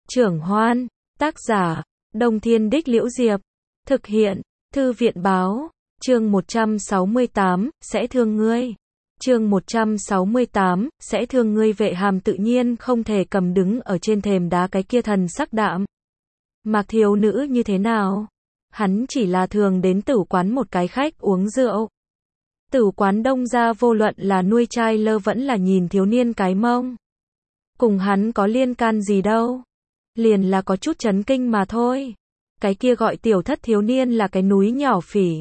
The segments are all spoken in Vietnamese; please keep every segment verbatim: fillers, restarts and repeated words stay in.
Trưởng Hoan, tác giả, Đông Thiên Đích Liễu Diệp, thực hiện, Thư viện Báo, chương một trăm sáu mươi tám, sẽ thương ngươi. Chương một trăm sáu mươi tám, sẽ thương ngươi. Vệ Hàm tự nhiên không thể cầm đứng ở trên thềm đá cái kia thần sắc đạm mạc thiếu nữ như thế nào. Hắn chỉ là thường đến tử quán một cái khách uống rượu. Tử quán Đông gia vô luận là nuôi trai lơ vẫn là nhìn thiếu niên cái mông, cùng hắn có liên can gì đâu. Liền là có chút chấn kinh mà thôi. Cái kia gọi tiểu thất thiếu niên là cái núi nhỏ phỉ.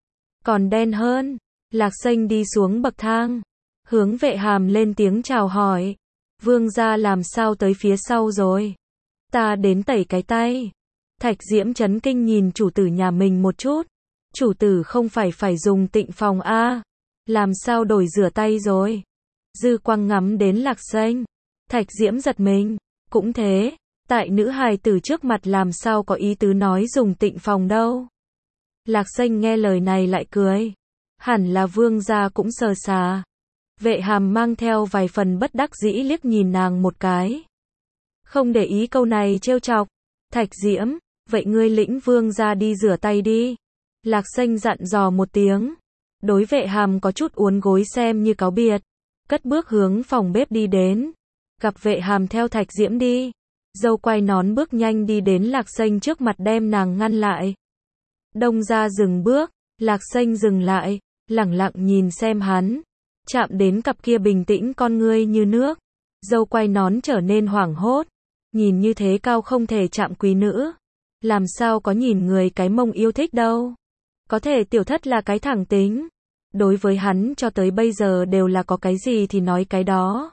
Còn đen hơn. Lạc Xanh đi xuống bậc thang, hướng Vệ Hàm lên tiếng chào hỏi. Vương gia làm sao tới phía sau rồi? Ta đến tẩy cái tay. Thạch Diễm chấn kinh nhìn chủ tử nhà mình một chút. Chủ tử không phải phải dùng tịnh phòng a? Làm sao đổi rửa tay rồi? Dư quang ngắm đến Lạc Xanh. Thạch Diễm giật mình. Cũng thế, tại nữ hài tử trước mặt làm sao có ý tứ nói dùng tịnh phòng đâu. Lạc Xanh nghe lời này lại cười. Hẳn là vương gia cũng sờ xà. Vệ Hàm mang theo vài phần bất đắc dĩ liếc nhìn nàng một cái. Không để ý câu này trêu chọc. Thạch Diễm, vậy ngươi lĩnh vương gia đi rửa tay đi. Lạc Xanh dặn dò một tiếng. Đối Vệ Hàm có chút uốn gối xem như cáo biệt. Cất bước hướng phòng bếp đi đến. Gặp Vệ Hàm theo Thạch Diễm đi. Dâu quay nón bước nhanh đi đến Lạc Xanh trước mặt đem nàng ngăn lại. Đông gia dừng bước. Lạc Xanh dừng lại. Lẳng lặng nhìn xem hắn, chạm đến cặp kia bình tĩnh con ngươi như nước. Dâu quay nón trở nên hoảng hốt, nhìn như thế cao không thể chạm quý nữ, làm sao có nhìn người cái mông yêu thích đâu. Có thể tiểu thất là cái thẳng tính, đối với hắn cho tới bây giờ đều là có cái gì thì nói cái đó,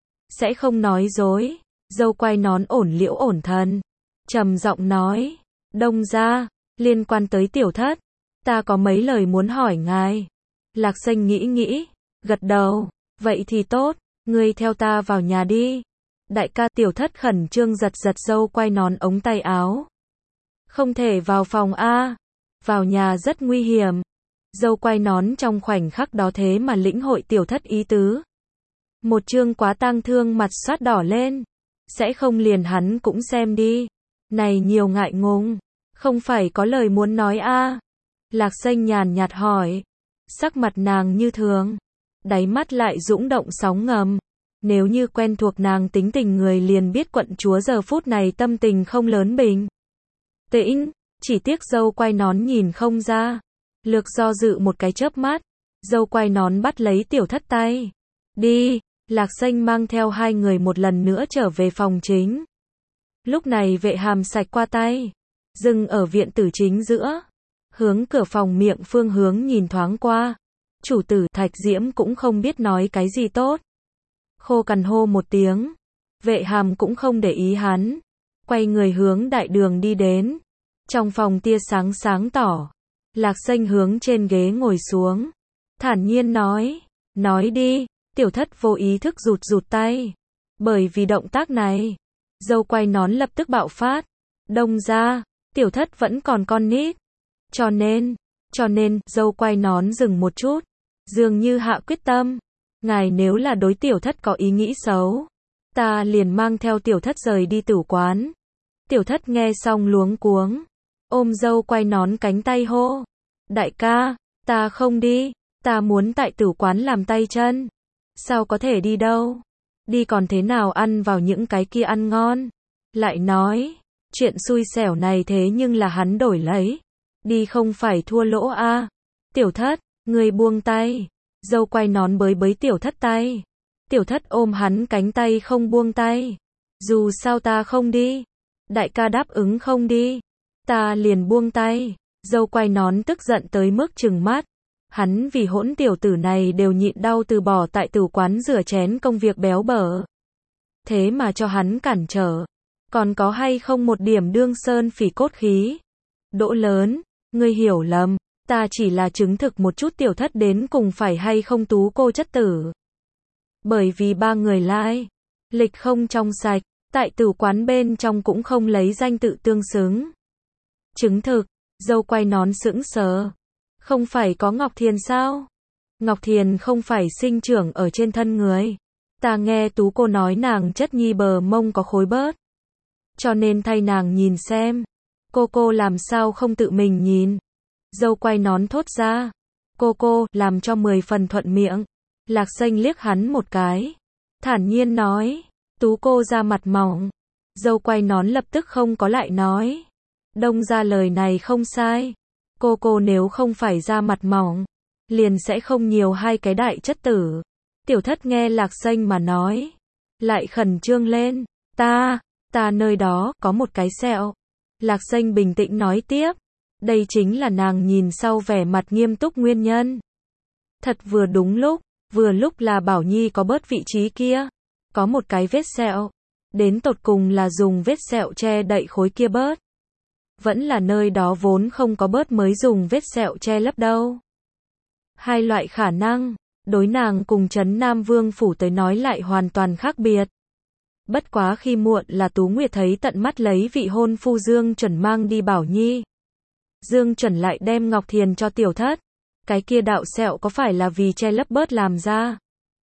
sẽ không nói dối. Dâu quay nón ổn liễu ổn thần, trầm giọng nói, Đông gia, liên quan tới tiểu thất, ta có mấy lời muốn hỏi ngài. Lạc Xanh nghĩ nghĩ, gật đầu, vậy thì tốt, ngươi theo ta vào nhà đi. Đại ca. Tiểu thất khẩn trương giật giật dâu quay nón ống tay áo. Không thể vào phòng a, vào nhà rất nguy hiểm. Dâu quay nón trong khoảnh khắc đó thế mà lĩnh hội tiểu thất ý tứ. Một chương quá tang thương mặt xoát đỏ lên. Sẽ không liền hắn cũng xem đi. Này nhiều ngại ngùng, không phải có lời muốn nói a. Lạc Xanh nhàn nhạt hỏi. Sắc mặt nàng như thường, đáy mắt lại dũng động sóng ngầm. Nếu như quen thuộc nàng tính tình người liền biết quận chúa giờ phút này tâm tình không lớn bình tĩnh, chỉ tiếc dâu quay nón nhìn không ra. Lược do dự một cái chớp mắt, dâu quay nón bắt lấy tiểu thất tay. Đi. Lạc Xanh mang theo hai người một lần nữa trở về phòng chính. Lúc này Vệ Hàm sạch qua tay, dừng ở viện tử chính giữa. Hướng cửa phòng miệng phương hướng nhìn thoáng qua. Chủ tử. Thạch Diễm cũng không biết nói cái gì tốt. Khô cằn hô một tiếng. Vệ Hàm cũng không để ý hắn. Quay người hướng đại đường đi đến. Trong phòng tia sáng sáng tỏ. Lạc Xanh hướng trên ghế ngồi xuống. Thản nhiên nói. Nói đi. Tiểu thất vô ý thức rụt rụt tay. Bởi vì động tác này, dâu quay nón lập tức bạo phát. Đông gia, tiểu thất vẫn còn con nít. Cho nên, cho nên, dâu quay nón dừng một chút, dường như hạ quyết tâm. Ngài nếu là đối tiểu thất có ý nghĩ xấu, ta liền mang theo tiểu thất rời đi tử quán. Tiểu thất nghe xong luống cuống, ôm dâu quay nón cánh tay hô. Đại ca, ta không đi, ta muốn tại tử quán làm tay chân. Sao có thể đi đâu? Đi còn thế nào ăn vào những cái kia ăn ngon? Lại nói, chuyện xui xẻo này thế nhưng là hắn đổi lấy. Đi không phải thua lỗ a. À. Tiểu thất, người buông tay. Dâu quay nón bới bới tiểu thất tay. Tiểu thất ôm hắn cánh tay không buông tay. Dù sao ta không đi. Đại ca đáp ứng không đi. Ta liền buông tay. Dâu quay nón tức giận tới mức trừng mắt. Hắn vì hỗn tiểu tử này đều nhịn đau từ bỏ tại tử quán rửa chén công việc béo bở. Thế mà cho hắn cản trở. Còn có hay không một điểm đương sơn phỉ cốt khí. Đỗ lớn. Ngươi hiểu lầm, ta chỉ là chứng thực một chút tiểu thất đến cùng phải hay không tú cô chất tử. Bởi vì ba người lai lịch không trong sạch, tại tử quán bên trong cũng không lấy danh tự tương xứng. Chứng thực. Dâu quay nón sững sờ. Không phải có Ngọc Thiền sao? Ngọc Thiền không phải sinh trưởng ở trên thân người. Ta nghe tú cô nói nàng chất nhi bờ mông có khối bớt. cho nên thay nàng nhìn xem. Cô cô làm sao không tự mình nhìn? Dâu quay nón thốt ra. Cô cô, làm cho mười phần thuận miệng. Lạc Xanh liếc hắn một cái. Thản nhiên nói. Tú cô ra mặt mỏng. Dâu quay nón lập tức không có lại nói. Đông ra lời này không sai. Cô cô nếu không phải ra mặt mỏng, liền sẽ không nhiều hai cái đại chất tử. Tiểu thất nghe Lạc Xanh mà nói, lại khẩn trương lên. Ta, ta nơi đó có một cái sẹo. Lạc Xanh bình tĩnh nói tiếp. Đây chính là nàng nhìn sau vẻ mặt nghiêm túc nguyên nhân. Thật vừa đúng lúc, vừa lúc là Bảo Nhi có bớt vị trí kia. Có một cái vết sẹo. Đến tột cùng là dùng vết sẹo che đậy khối kia bớt. Vẫn là nơi đó vốn không có bớt mới dùng vết sẹo che lấp đâu. Hai loại khả năng, đối nàng cùng Trấn Nam Vương Phủ tới nói lại hoàn toàn khác biệt. Bất quá khi muộn là Tú Nguyệt thấy tận mắt lấy vị hôn phu Dương Chuẩn mang đi Bảo Nhi. Dương Chuẩn lại đem Ngọc Thiền cho tiểu thất. Cái kia đạo sẹo có phải là vì che lấp bớt làm ra?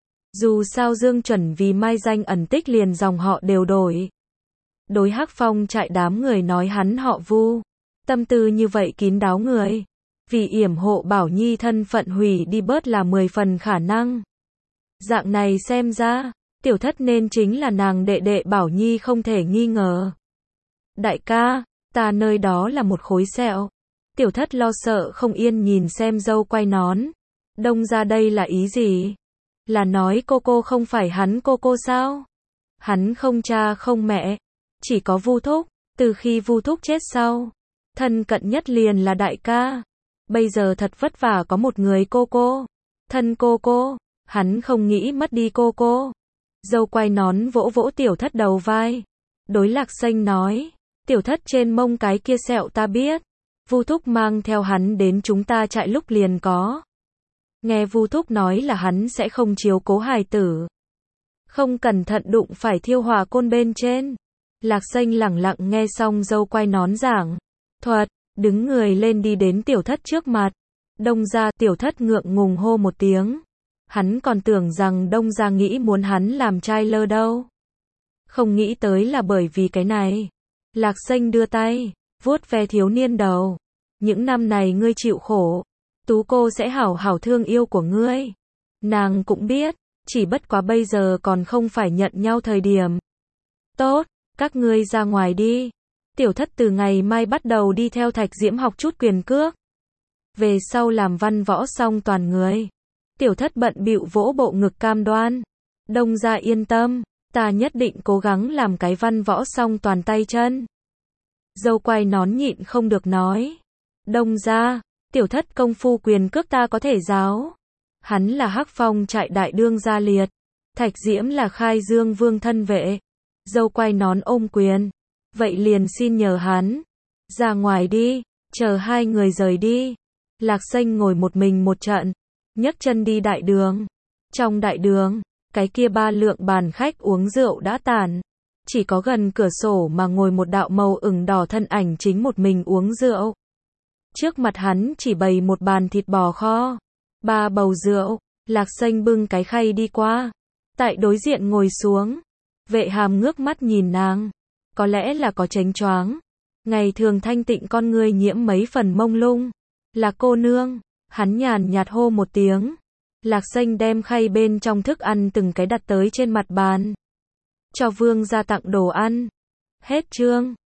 Dù sao Dương Chuẩn vì mai danh ẩn tích liền dòng họ đều đổi. Đối Hắc Phong trại đám người nói hắn họ Vu. Tâm tư như vậy kín đáo người. Vì yểm hộ Bảo Nhi thân phận hủy đi bớt là mười phần khả năng. Dạng này xem ra, tiểu thất nên chính là nàng đệ đệ Bảo Nhi không thể nghi ngờ. Đại ca, ta nơi đó là một khối sẹo. Tiểu thất lo sợ không yên nhìn xem dâu quay nón. Đông ra đây là ý gì? Là nói cô cô không phải hắn cô cô sao? Hắn không cha không mẹ, chỉ có Vu thúc, từ khi Vu thúc chết sau, thân cận nhất liền là đại ca. Bây giờ thật vất vả có một người cô cô, thân cô cô, hắn không nghĩ mất đi cô cô. Dâu quay nón vỗ vỗ tiểu thất đầu vai. Đối Lạc Xanh nói, tiểu thất trên mông cái kia sẹo ta biết. Vu thúc mang theo hắn đến chúng ta trại lúc liền có. Nghe Vu thúc nói là hắn sẽ không chiếu cố hài tử. Không cẩn thận đụng phải thiêu hỏa côn bên trên. Lạc Xanh lẳng lặng nghe xong dâu quay nón giảng thuật, đứng người lên đi đến tiểu thất trước mặt. Đông gia, tiểu thất ngượng ngùng hô một tiếng. Hắn còn tưởng rằng Đông gia nghĩ muốn hắn làm trai lơ đâu. Không nghĩ tới là bởi vì cái này. Lạc Xanh đưa tay, vuốt ve thiếu niên đầu. Những năm này ngươi chịu khổ, Tú cô sẽ hảo hảo thương yêu của ngươi. Nàng cũng biết, chỉ bất quá bây giờ còn không phải nhận nhau thời điểm. Tốt, các ngươi ra ngoài đi. Tiểu thất từ ngày mai bắt đầu đi theo Thạch Diễm học chút quyền cước. Về sau làm văn võ xong toàn người. Tiểu thất bận bịu vỗ bộ ngực cam đoan. Đông gia yên tâm, ta nhất định cố gắng làm cái văn võ xong toàn tay chân. Dâu quay nón nhịn không được nói. Đông gia, tiểu thất công phu quyền cước ta có thể giáo. Hắn là Hắc Phong trại đại đương gia liệt. Thạch Diễm là Khai Dương Vương thân vệ. Dâu quay nón ôm quyền. Vậy liền xin nhờ hắn. Ra ngoài đi, chờ hai người rời đi. Lạc Xanh ngồi một mình một trận. Nhấc chân đi đại đường. Trong đại đường, cái kia ba lượng bàn khách uống rượu đã tàn. Chỉ có gần cửa sổ mà ngồi một đạo màu ửng đỏ thân ảnh chính một mình uống rượu. Trước mặt hắn chỉ bày một bàn thịt bò kho. Ba bầu rượu. Lạc Xanh bưng cái khay đi qua. Tại đối diện ngồi xuống. Vệ Hàm ngước mắt nhìn nàng. Có lẽ là có chánh choáng. Ngày thường thanh tịnh con ngươi nhiễm mấy phần mông lung. Là cô nương. Hắn nhàn nhạt hô một tiếng. Lạc Xanh đem khay bên trong thức ăn từng cái đặt tới trên mặt bàn. Cho vương gia tặng đồ ăn. Hết chương.